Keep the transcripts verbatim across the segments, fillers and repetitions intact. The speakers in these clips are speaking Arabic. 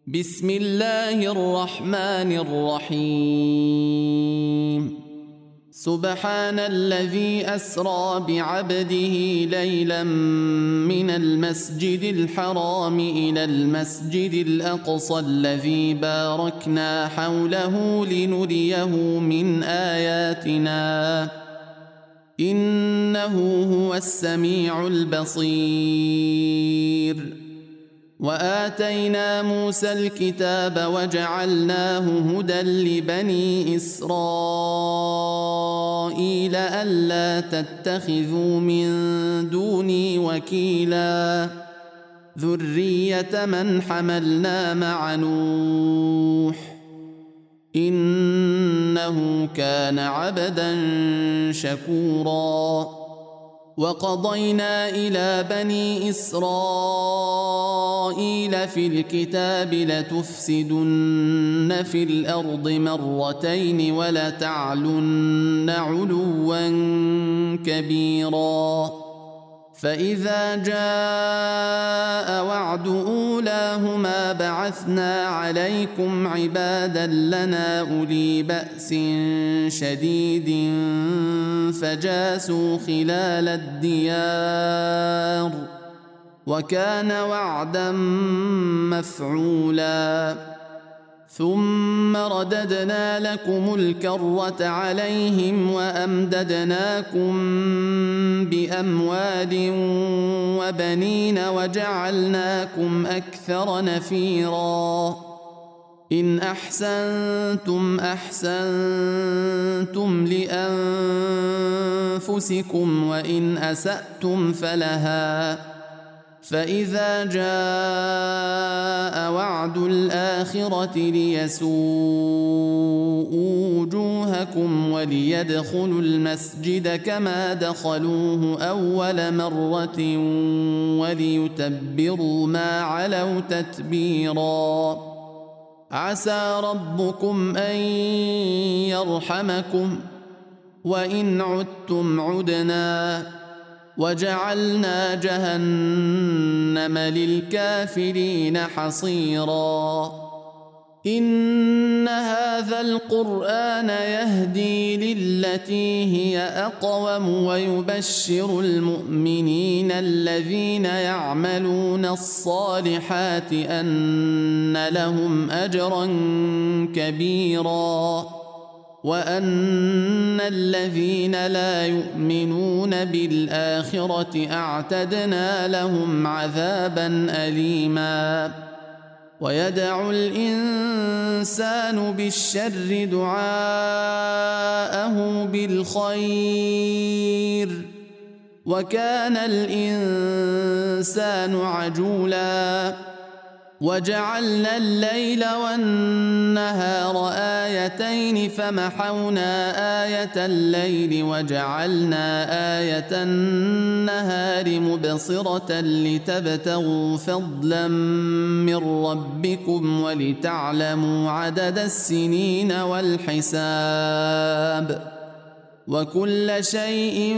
بسم الله الرحمن الرحيم سبحان الذي أسرى بعبده ليلا من المسجد الحرام إلى المسجد الأقصى الذي باركنا حوله لنريه من آياتنا إنه هو السميع البصير. وآتينا موسى الكتاب وجعلناه هدى لبني إسرائيل ألا تتخذوا من دوني وكيلا ذرية من حملنا مع نوح إنه كان عبدا شكورا. وقضينا إلى بني إسرائيل في الكتاب لتفسدن في الأرض مرتين ولتعلن علوا كبيرا. فإذا جاء وعد أولاهما بعثنا عليكم عبادا لنا أولي بأس شديد فجاسوا خلال الديار وكان وعدا مفعولا. ثم رددنا لكم الكرة عليهم وأمددناكم بأموال وبنين وجعلناكم أكثر نفيرا. إن أحسنتم أحسنتم لأنفسكم وإن أسأتم فلها. فإذا جاء وعد الآخرة ليسوءوا وجوهكم وليدخلوا المسجد كما دخلوه أول مرة وليتبروا ما علوا تتبيرا. عسى ربكم أن يرحمكم وإن عدتم عدنا وجعلنا جهنم للكافرين حصيرا. إن هذا القرآن يهدي للتي هي أقوم ويبشر المؤمنين الذين يعملون الصالحات أن لهم أجرا كبيرا وأن الذين لا يؤمنون بالآخرة أعتدنا لهم عذابا أليما. ويدعو الإنسان بالشر دعاءه بالخير وكان الإنسان عجولا. وجعلنا الليل والنهار آيتين فمحونا آية الليل وجعلنا آية النهار مبصرة لتبتغوا فضلا من ربكم ولتعلموا عدد السنين والحساب وكل شيء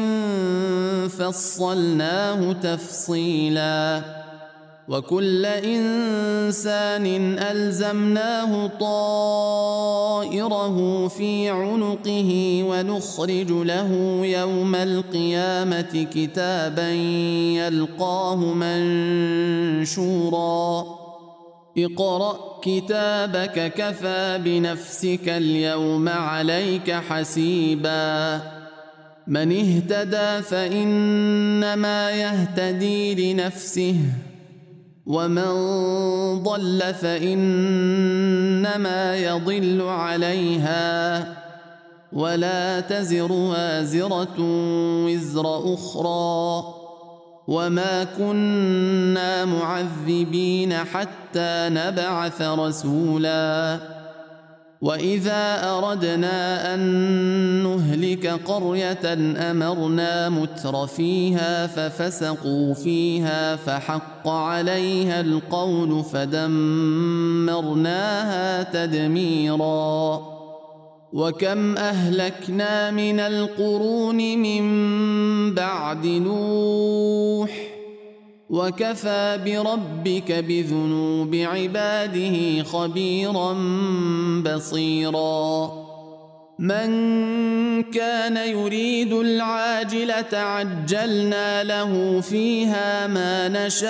فصلناه تفصيلا. وكل إنسان ألزمناه طائره في عنقه ونخرج له يوم القيامة كتابا يلقاه منشورا. اقرأ كتابك كفى بنفسك اليوم عليك حسيبا. من اهتدى فإنما يهتدي لنفسه ومن ضل فإنما يضل عليها ولا تزر وازرة وزر أخرى وما كنا معذبين حتى نبعث رسولا. وإذا أردنا أن نهلك قرية أمرنا متر فيها ففسقوا فيها فحق عليها القول فدمرناها تدميرا. وكم أهلكنا من القرون من بعد نوح وكفى بربك بذنوب عباده خبيرا بصيرا من كان يريد العاجلة عجلنا له فيها ما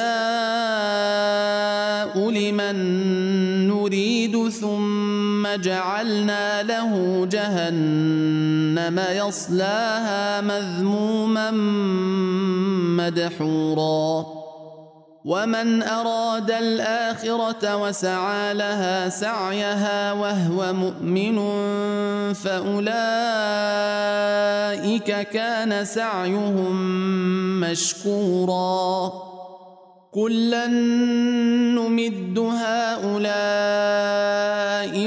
نشاء لمن نريد ثم جعلنا له جهنم يصلاها مذموما مدحورا ومن أراد الآخرة وسعى لها سعيها وهو مؤمن فأولئك كان سعيهم مشكورا كلا نمد هؤلاء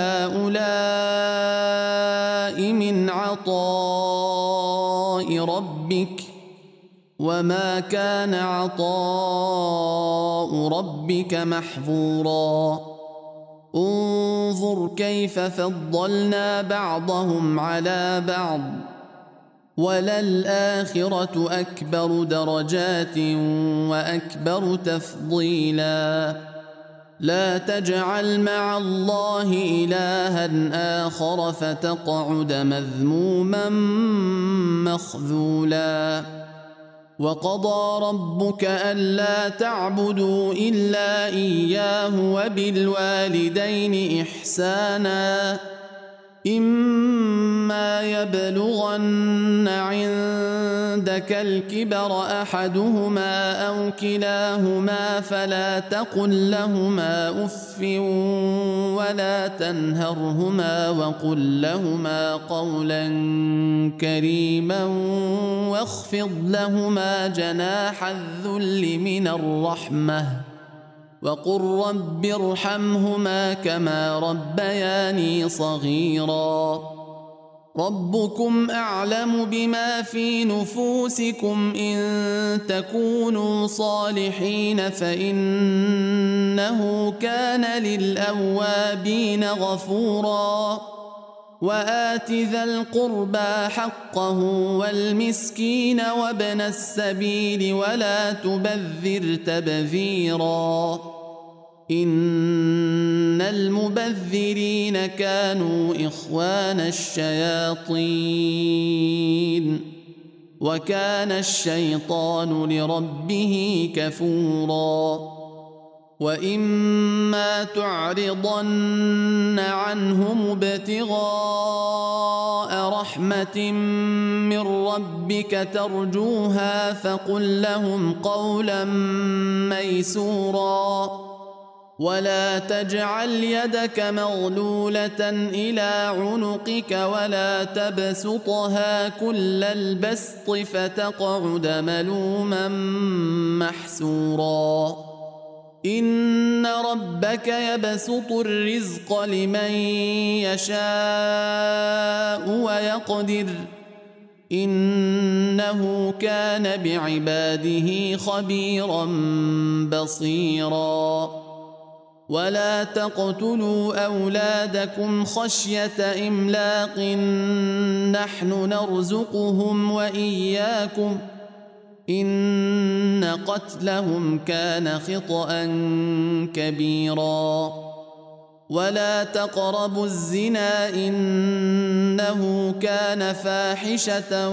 وهؤلاء من عطاء ربك وما كان عطاء ربك محظورا انظر كيف فضلنا بعضهم على بعض وللآخرة أكبر درجات وأكبر تفضيلا لا تجعل مع الله إلها آخر فتقعد مذموما مخذولا وقضى ربك ألا تعبدوا إلا إياه وبالوالدين إحسانا إما يبلغن عندك الكبر أحدهما أو كلاهما فلا تقل لهما أف ولا تنهرهما وقل لهما قولا كريما واخفض لهما جناح الذل من الرحمة وقل رب ارحمهما كما ربياني صغيرا ربكم أعلم بما في نفوسكم إن تكونوا صالحين فإنه كان للأوابين غفورا وآت ذا القربى حقه والمسكين وابن السبيل ولا تبذر تبذيرا إن المبذرين كانوا إخوان الشياطين وكان الشيطان لربه كفورا وإما تعرضن عنهم ابتغاء رحمة من ربك ترجوها فقل لهم قولا ميسورا ولا تجعل يدك مغلولة إلى عنقك ولا تبسطها كل البسط فتقعد ملوما محسورا إن ربك يبسط الرزق لمن يشاء ويقدر إنه كان بعباده خبيرا بصيرا ولا تقتلوا أولادكم خشية إملاق نحن نرزقهم وإياكم إن قتلهم كان خطأ كبيرا ولا تقربوا الزنا إنه كان فاحشة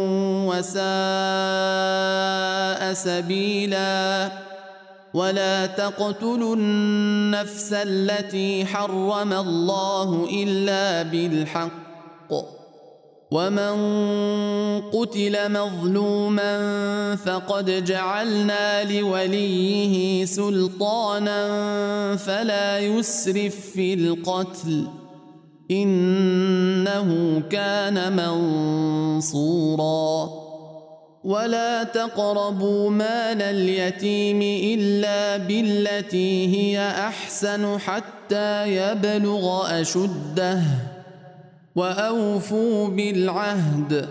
وساء سبيلا ولا تقتلوا النفس التي حرم الله إلا بالحق ومن قتل مظلوما فقد جعلنا لوليه سلطانا فلا يسرف في القتل إنه كان منصورا ولا تقربوا مال اليتيم إلا بالتي هي أحسن حتى يبلغ أشده وأوفوا بالعهد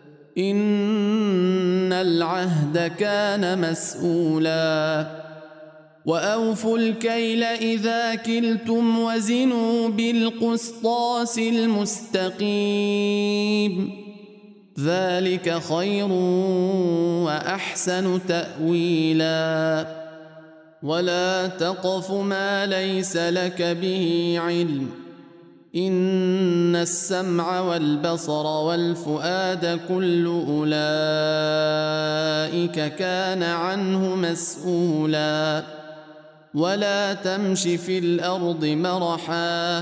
إن العهد كان مسؤولا وأوفوا الكيل إذا كلتم وزنوا بالقسطاس المستقيم ذلك خير وأحسن تأويلا ولا تقف ما ليس لك به علم إن السمع والبصر والفؤاد كل أولئك كان عنه مسؤولا ولا تمش في الأرض مرحا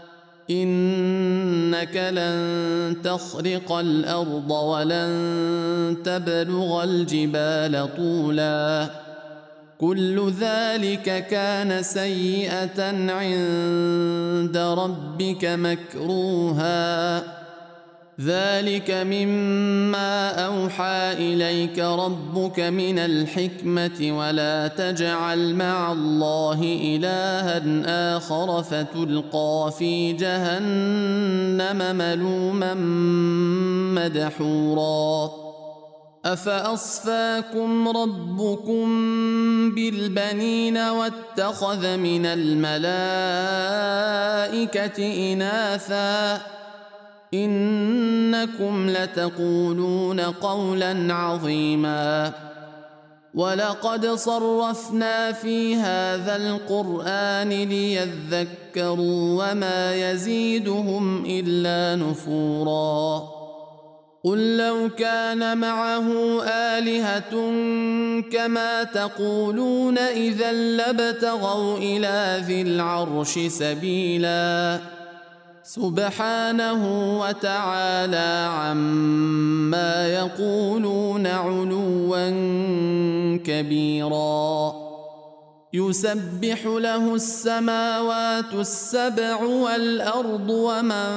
إنك لن تخرق الأرض ولن تبلغ الجبال طولا كل ذلك كان سيئة عند ربك مكروها ذلك مما أوحى إليك ربك من الحكمة ولا تجعل مع الله إلها آخر فتلقى في جهنم ملوما مدحورا أفأصفاكم ربكم بالبنين واتخذ من الملائكة إناثا إنكم لتقولون قولا عظيما ولقد صرفنا في هذا القرآن ليذكروا وما يزيدهم إلا نفورا قل لو كان معه آلهة كما تقولون إذا لابتغوا إلى ذي العرش سبيلا سبحانه وتعالى عما يقولون علوا كبيرا يسبح له السماوات السبع والأرض ومن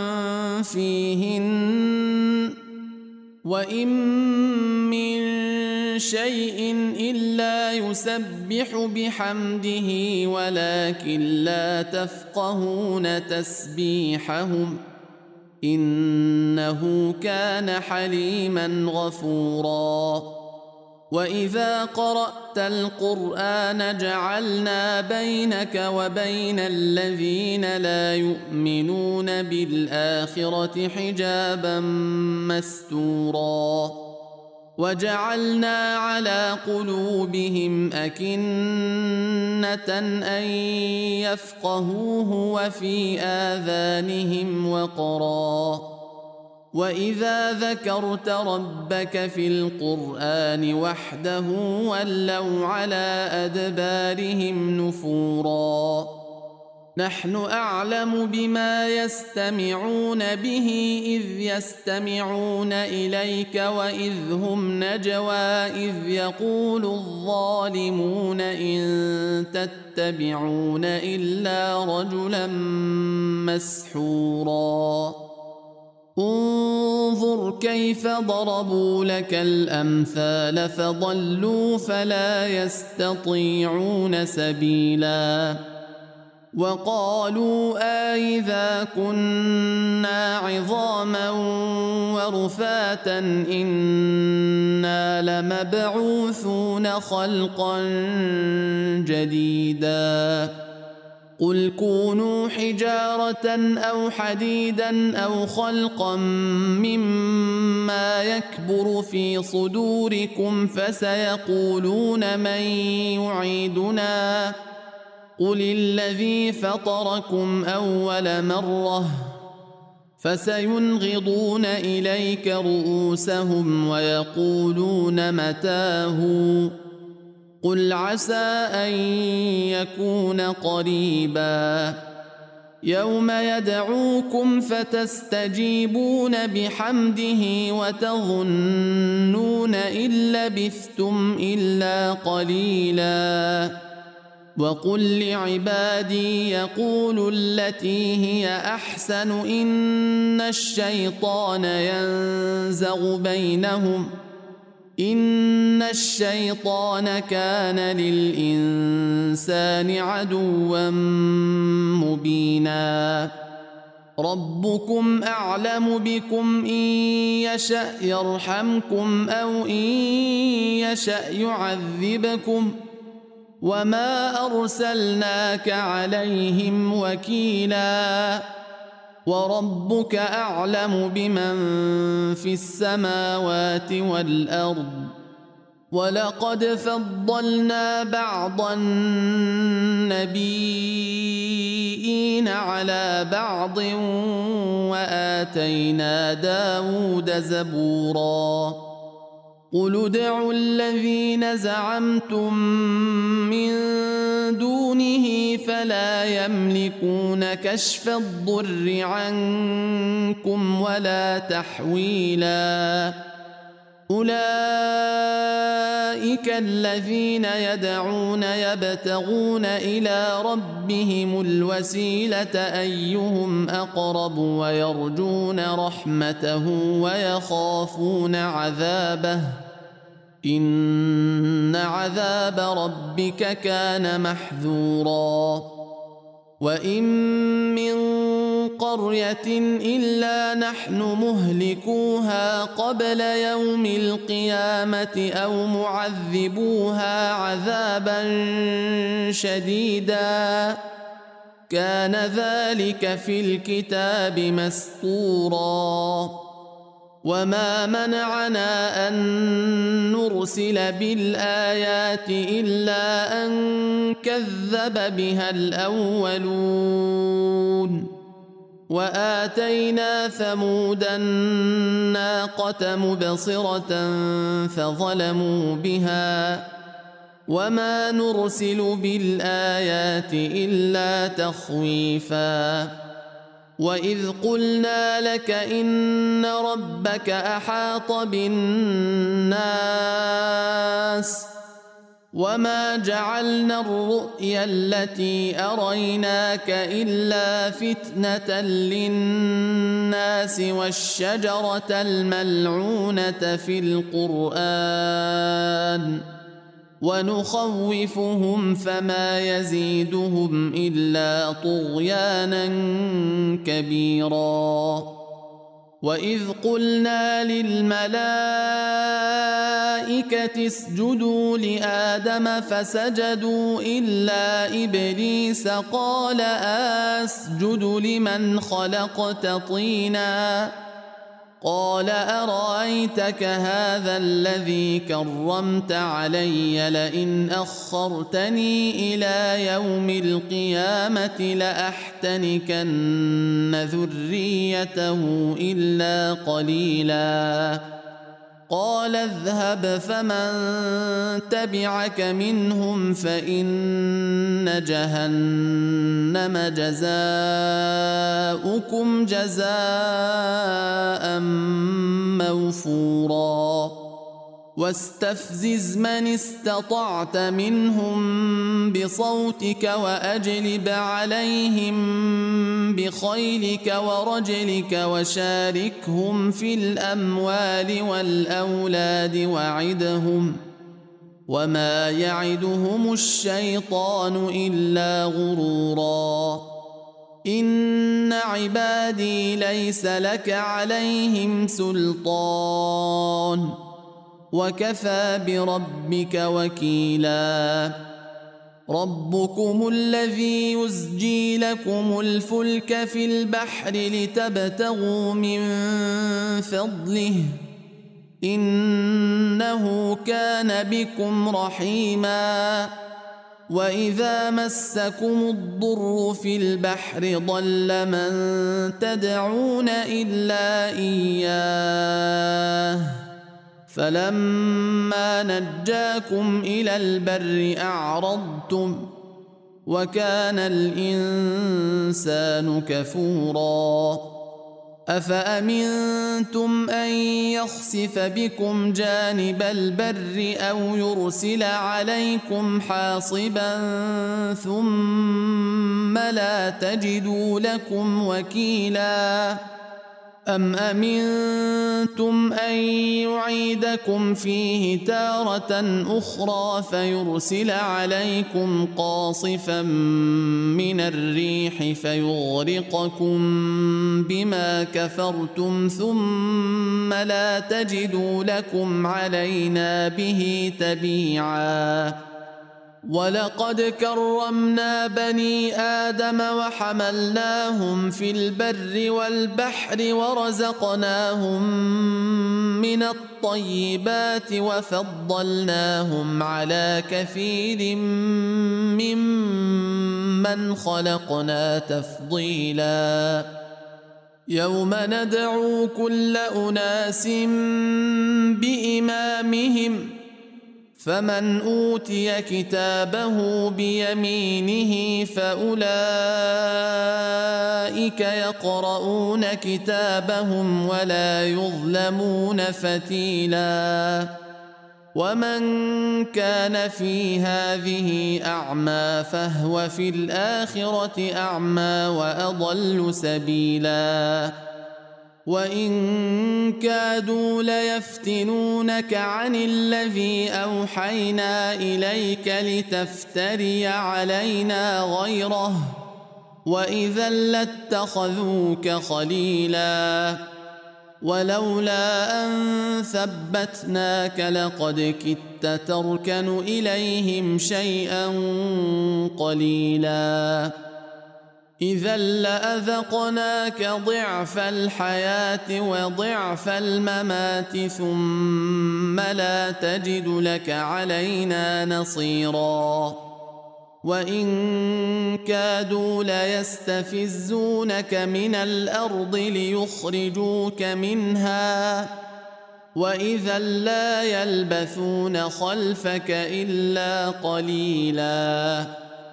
فيهن وإن من شيء إلا يسبح بحمده ولكن لا تفقهون تسبيحهم إنه كان حليما غفورا وإذا قرأت القرآن جعلنا بينك وبين الذين لا يؤمنون بالآخرة حجابا مستورا وجعلنا على قلوبهم أكنة أن يفقهوه وفي آذانهم وقرا وإذا ذكرت ربك في القرآن وحده ولوا على أدبارهم نفورا نحن أعلم بما يستمعون به إذ يستمعون إليك وإذ هم نجوى إذ يقول الظالمون إن تتبعون إلا رجلا مسحورا انظر كيف ضربوا لك الأمثال فضلوا فلا يستطيعون سبيلا وقالوا أإذا كنا عظاما ورفاتا إنا لمبعوثون خلقا جديدا قل كونوا حجارة أو حديدا أو خلقا مما يكبر في صدوركم فسيقولون من يعيدنا قل الذي فطركم أول مرة فسينغضون إليك رؤوسهم ويقولون متاه قل عسى أن يكون قريبا يوم يدعوكم فتستجيبون بحمده وتظنون إن لبثتم إلا قليلا وقل لعبادي يقولوا التي هي أحسن إن الشيطان ينزغ بينهم إن الشيطان كان للإنسان عدوا مبينا ربكم أعلم بكم إن يشأ يرحمكم أو إن يشأ يعذبكم وما أرسلناك عليهم وكيلا وربك أعلم بمن في السماوات والأرض ولقد فضلنا بعض النبيين على بعض وآتينا داود زبورا قل ادعوا الذين زعمتم من دونه فلا يملكون كشف الضر عنكم ولا تحويلا أولئك الذين يدعون يبتغون إلى ربهم الوسيلة أيهم أقرب ويرجون رحمته ويخافون عذابه إن عذاب ربك كان محذورا وإن من قرية إلا نحن مهلكوها قبل يوم القيامة أو معذبوها عذابا شديدا كان ذلك في الكتاب مسطورا وما منعنا أن نرسل بالآيات إلا أن كذب بها الأولون وآتينا ثمود الناقة مبصرة فظلموا بها وما نرسل بالآيات إلا تخويفا وإذ قلنا لك إن ربك أحاط بالناس وما جعلنا الرؤيا التي أريناك إلا فتنة للناس والشجرة الملعونة في القرآن ونخوفهم فما يزيدهم إلا طغيانا كبيرا وإذ قلنا للملائكة اسجدوا لآدم فسجدوا إلا إبليس قال أسجد لمن خلقت طينا قال أرأيتك هذا الذي كرمت علي لئن أخرتني إلى يوم القيامة لأحتنكن ذريته إلا قليلا قال اذهب فمن تبعك منهم فإن جهنم جزاؤكم جزاء موفورا واستفزز من استطعت منهم بصوتك وأجلب عليهم بخيلك ورجلك وشاركهم في الأموال والأولاد وعدهم وما يعدهم الشيطان إلا غرورا إن عبادي ليس لك عليهم سلطان وكفى بربك وكيلا ربكم الذي يزجي لكم الفلك في البحر لتبتغوا من فضله إنه كان بكم رحيما وإذا مسكم الضر في البحر ضل من تدعون إلا إياه فلما نجاكم إلى البر أعرضتم وكان الإنسان كفورا أفأمنتم أن يخسف بكم جانب البر أو يرسل عليكم حاصبا ثم لا تجدوا لكم وكيلا أم أمنتم أن يعيدكم فيه تارة أخرى فيرسل عليكم قاصفا من الريح فيغرقكم بما كفرتم ثم لا تجدوا لكم علينا به تبيعا ولقد كرمنا بني آدم وحملناهم في البر والبحر ورزقناهم من الطيبات وفضلناهم على كثير ممن خلقنا تفضيلا يوم ندعو كل أناس بإمامهم فمن أوتي كتابه بيمينه فأولئك يقرؤون كتابهم ولا يظلمون فتيلا ومن كان في هذه أعمى فهو في الآخرة أعمى وأضل سبيلا وإن كادوا ليفتنونك عن الذي أوحينا إليك لتفتري علينا غيره وإذا لاتخذوك خليلا ولولا أن ثبتناك لقد كدت تركن إليهم شيئا قليلا إذا لأذقناك ضعف الحياة وضعف الممات ثم لا تجد لك علينا نصيرا وإن كادوا ليستفزونك من الأرض ليخرجوك منها وإذا لا يلبثون خلفك إلا قليلا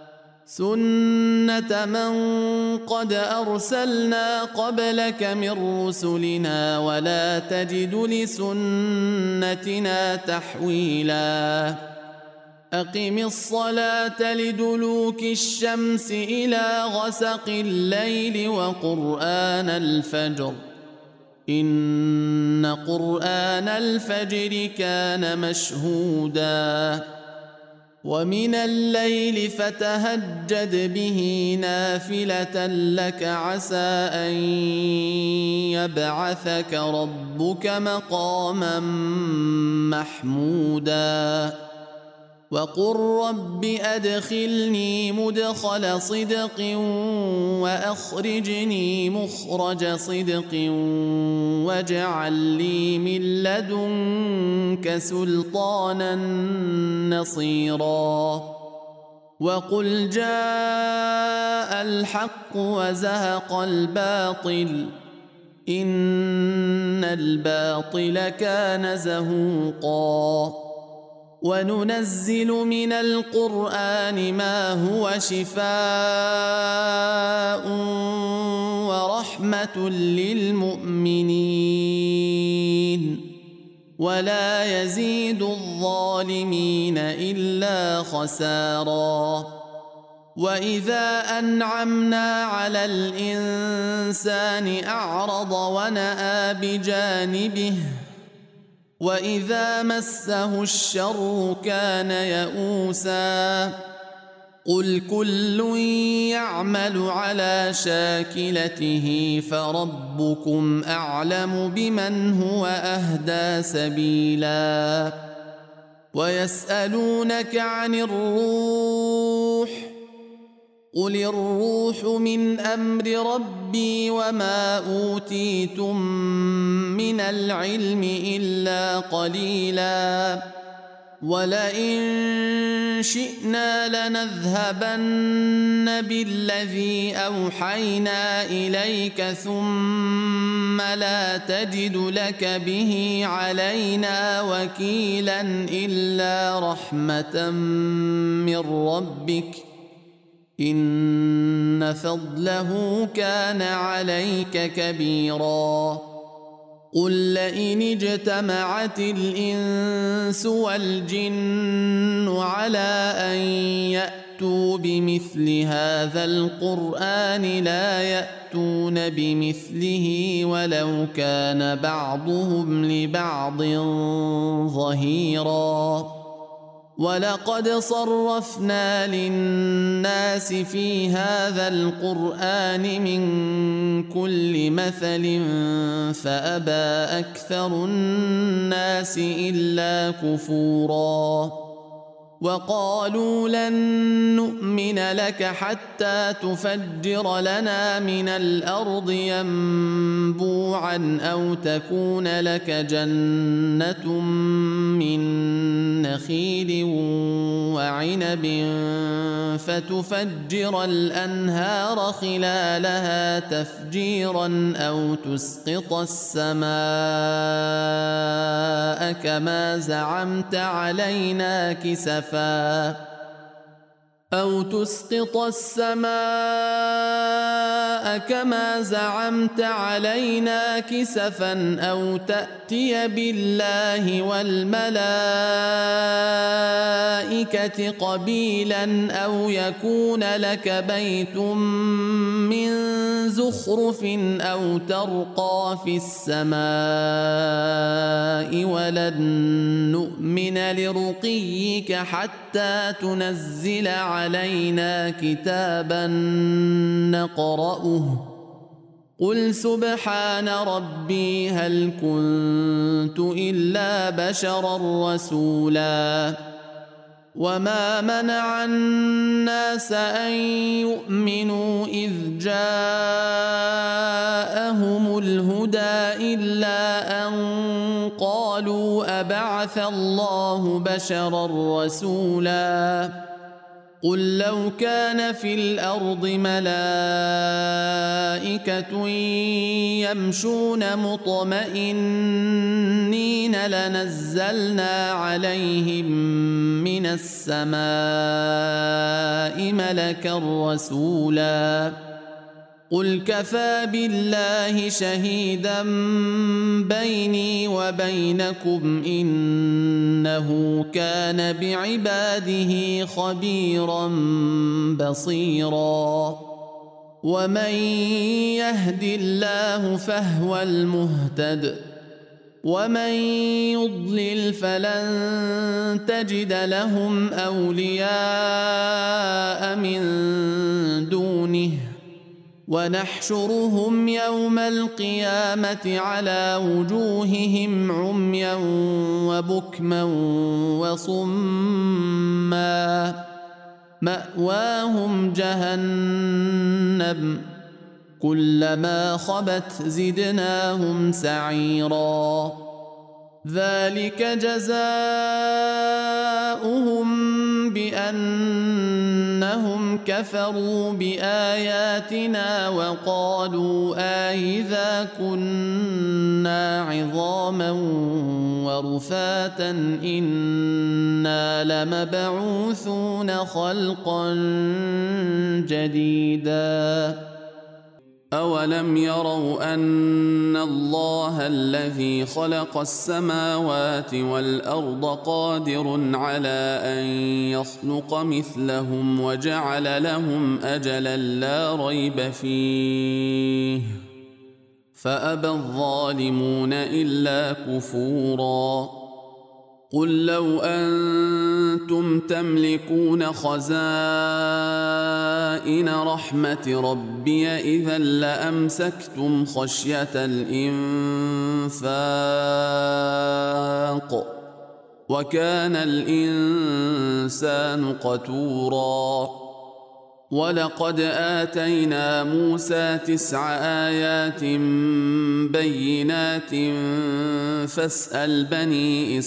سنة من قد أرسلنا قبلك من رسلنا ولا تجد لسنتنا تحويلا أقم الصلاة لدلوك الشمس إلى غسق الليل وقرآن الفجر إن قرآن الفجر كان مشهودا ومن الليل فتهجد به نافلة لك عسى أن يبعثك ربك مقاما محمودا وقل رب أدخلني مدخل صدق وأخرجني مخرج صدق واجعل لي من لدنك سلطانا نصيرا وقل جاء الحق وزهق الباطل إن الباطل كان زهوقا وننزل من القرآن ما هو شفاء ورحمة للمؤمنين ولا يزيد الظالمين إلا خسارا وإذا أنعمنا على الإنسان أعرض ونأى بجانبه وإذا مسه الشر كان يئوسا قل كل يعمل على شاكلته فربكم أعلم بمن هو أهدى سبيلا ويسألونك عن الروح قل الروح من أمر ربي وما أوتيتم من العلم إلا قليلا ولئن شئنا لنذهبن بالذي أوحينا إليك ثم لا تجد لك به علينا وكيلا إلا رحمة من ربك إن فضله كان عليك كبيرا قل لئن اجتمعت الإنس والجن على أن يأتوا بمثل هذا القرآن لا يأتون بمثله ولو كان بعضهم لبعض ظهيرا ولقد صرفنا للناس في هذا القرآن من كل مثل فأبى أكثر الناس إلا كفورا وقالوا لن نؤمن لك حتى تفجر لنا من الأرض ينبوعا أو تكون لك جنة من نخيل وعنب فتفجر الأنهار خلالها تفجيرا أو تسقط السماء كما زعمت علينا كسفا أو تسقط السماء كما زعمت علينا كسفا أو تأتي بالله والملائكة قبيلا أو يكون لك بيت من زخرف أو ترقى في السماء ولن نؤمن لرقيك حتى تنزل علينا كتابا نقرأه قل سبحان ربي هل كنت إلا بشرا رسولا وما منع الناس أن يؤمنوا إذ جاءهم الهدى إلا أن قالوا أبعث الله بشرا رسولا قل لو كان في الأرض ملائكة يمشون مطمئنين لنزلنا عليهم من السماء ملكا رسولا قل كفى بالله شهيدا بيني وبينكم إنه كان بعباده خبيرا بصيرا ومن يهد الله فهو المهتد ومن يضلل فلن تجد لهم أولياء من دونه ونحشرهم يوم القيامة على وجوههم عميا وبكما وصما مأواهم جهنم كلما خبت زدناهم سعيرا ذلك جزاؤهم بأنهم كفروا بآياتنا وقالوا أإذا كنا عظاما ورفاتا إنا لمبعوثون خلقا جديدا أولم يروا أن الله الذي خلق السماوات والأرض قادر على أن يخلق مثلهم وجعل لهم أجلا لا ريب فيه فأبى الظالمون إلا كفورا قل لو أنتم تملكون خزائن رحمة ربي إذا لأمسكتم خشية الإنفاق وكان الإنسان قتورا ولقد آتينا موسى تسع آيات بينات فاسأل بني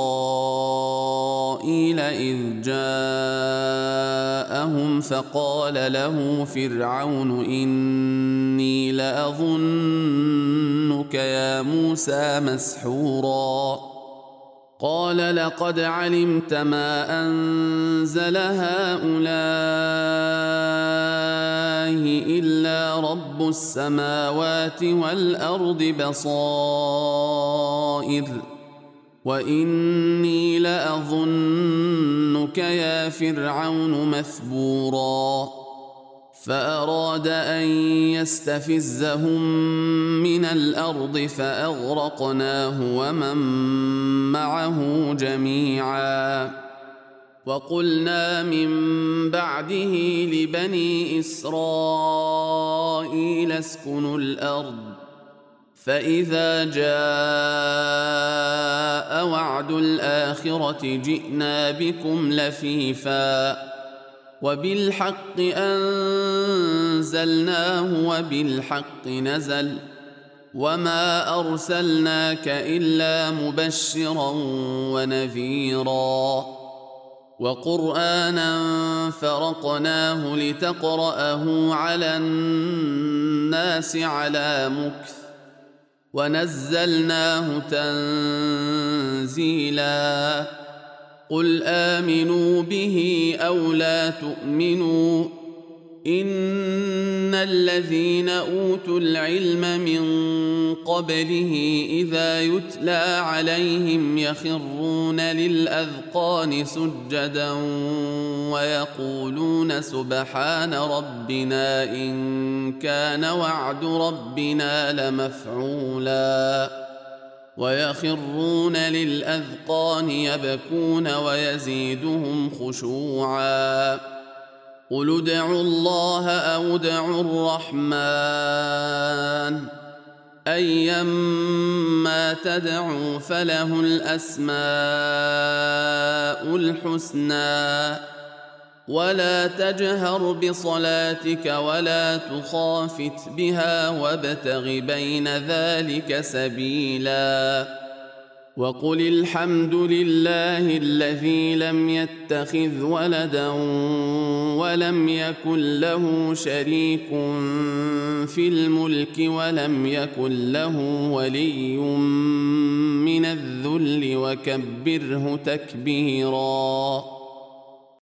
إسرائيل إذ جاءهم فقال له فرعون إني لأظنك يا موسى مسحورا قال لقد علمت ما أنزل هؤلاء إلا رب السماوات والأرض بصائر وإني لأظنك يا فرعون مثبورا فأراد أن يستفزهم من الأرض فأغرقناه ومن معه جميعا وقلنا من بعده لبني إسرائيل اسكنوا الأرض فإذا جاء وعد الآخرة جئنا بكم لفيفا وبالحق أنزلناه وبالحق نزل وما أرسلناك إلا مبشرا ونذيرا وقرآنا فرقناه لتقرأه على الناس على مكث ونزلناه تنزيلا قل آمنوا به أو لا تؤمنوا إن الذين أوتوا العلم من قبله إذا يتلى عليهم يخرون للأذقان سجدا ويقولون سبحان ربنا إن كان وعد ربنا لمفعولا ويخرون للأذقان يبكون ويزيدهم خشوعا قل ادعوا الله أو ادعوا الرحمن أيما تدعوا فله الأسماء الحسنى ولا تجهر بصلاتك ولا تخافت بها وابتغ بين ذلك سبيلا وقل الحمد لله الذي لم يتخذ ولدا ولم يكن له شريك في الملك ولم يكن له ولي من الذل وكبره تكبيرا